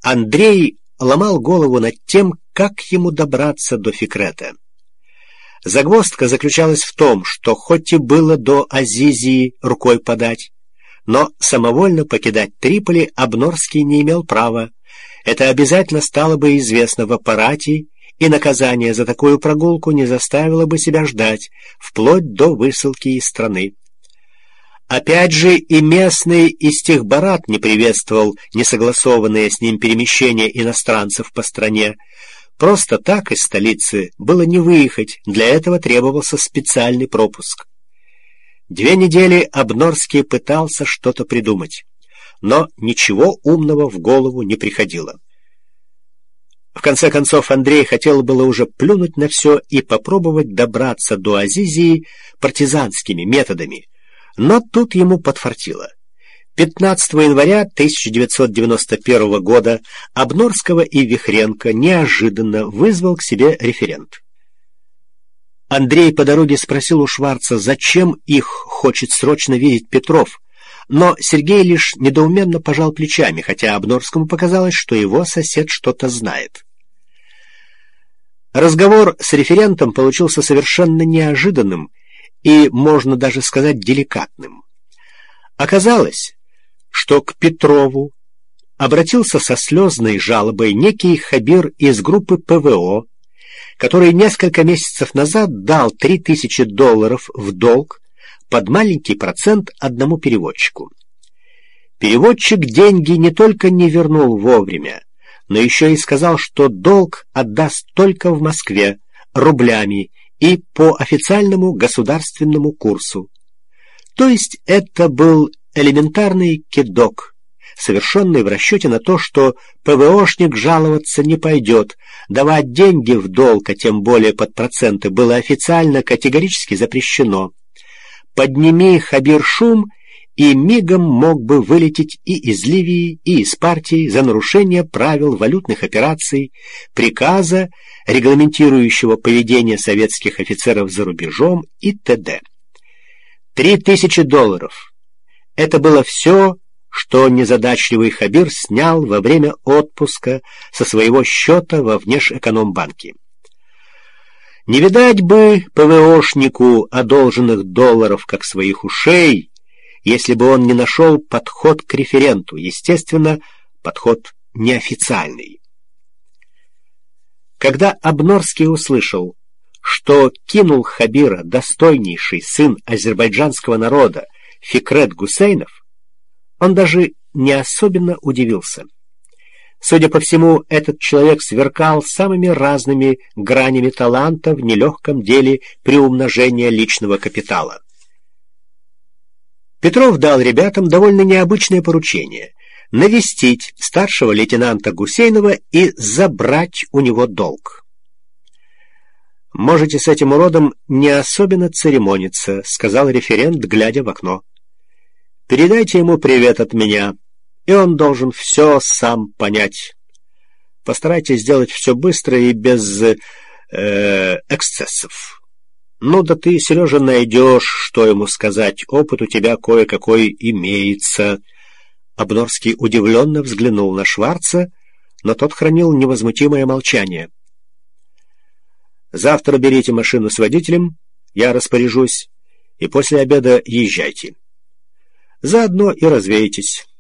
Андрей ломал голову над тем, как ему добраться до Фикрета. Загвоздка заключалась в том, что хоть и было до Азизии рукой подать, но самовольно покидать Триполи Обнорский не имел права. Это обязательно стало бы известно в аппарате, и наказание за такую прогулку не заставило бы себя ждать, вплоть до высылки из страны. Опять же, и местный Истихбарат не приветствовал несогласованные с ним перемещения иностранцев по стране. Просто так из столицы было не выехать, для этого требовался специальный пропуск. 2 недели Обнорский пытался что-то придумать, но ничего умного в голову не приходило. В конце концов, Андрей хотел было уже плюнуть на все и попробовать добраться до Азизии партизанскими методами, но тут ему подфартило. 15 января 1991 года Обнорского и Вихренко неожиданно вызвал к себе референт. Андрей по дороге спросил у Шварца, зачем их хочет срочно видеть Петров, но Сергей лишь недоуменно пожал плечами, хотя Обнорскому показалось, что его сосед что-то знает. Разговор с референтом получился совершенно неожиданным и, можно даже сказать, деликатным. Оказалось, что к Петрову обратился со слезной жалобой некий Хабир из группы ПВО, который несколько месяцев назад дал $3000 в долг под маленький процент одному переводчику. Переводчик деньги не только не вернул вовремя, но еще и сказал, что долг отдаст только в Москве, рублями и по официальному государственному курсу. То есть это был элементарный кидок, совершенный в расчете на то, что ПВОшник жаловаться не пойдет. Давать деньги в долг, а тем более под проценты, было официально категорически запрещено. Подними Хабир шум, и мигом мог бы вылететь и из Ливии, и из партии за нарушение правил валютных операций, приказа, регламентирующего поведение советских офицеров за рубежом и т.д. $3000. Это было все, что незадачливый Хабир снял во время отпуска со своего счета во Внешэкономбанке. Не видать бы ПВОшнику одолженных долларов как своих ушей, если бы он не нашел подход к референту, естественно, подход неофициальный. Когда Обнорский услышал, что кинул Хабира достойнейший сын азербайджанского народа Фикрет Гусейнов, он даже не особенно удивился. Судя по всему, этот человек сверкал самыми разными гранями таланта в нелегком деле приумножения личного капитала. Петров дал ребятам довольно необычное поручение — навестить старшего лейтенанта Гусейнова и забрать у него долг. «Можете с этим уродом не особенно церемониться», — сказал референт, глядя в окно. «Передайте ему привет от меня, и он должен все сам понять. Постарайтесь сделать все быстро и без эксцессов. Ну да ты, Сережа, найдешь, что ему сказать, опыт у тебя кое-какой имеется». Обнорский удивленно взглянул на Шварца, но тот хранил невозмутимое молчание. «Завтра берите машину с водителем, я распоряжусь, и после обеда езжайте. Заодно и развеетесь».